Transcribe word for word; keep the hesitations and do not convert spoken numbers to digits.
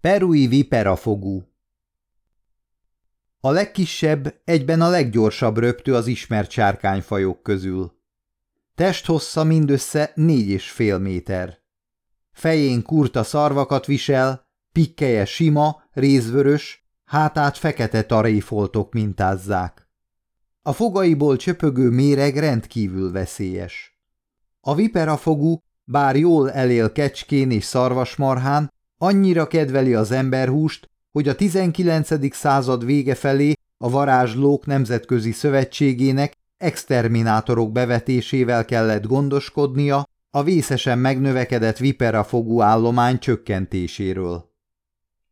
Perui viperafogú. A legkisebb, egyben a leggyorsabb röptő az ismert sárkányfajok közül. Testhossza mindössze négy és fél méter. Fején kurta szarvakat visel, pikkelye sima, rézvörös, hátát fekete taréfoltok mintázzák. A fogaiból csöpögő méreg rendkívül veszélyes. A viperafogú, bár jól elél kecskén és szarvasmarhán, annyira kedveli az emberhúst, hogy a tizenkilencedik század vége felé a Varázslók Nemzetközi Szövetségének exterminátorok bevetésével kellett gondoskodnia a vészesen megnövekedett viperafogú állomány csökkentéséről.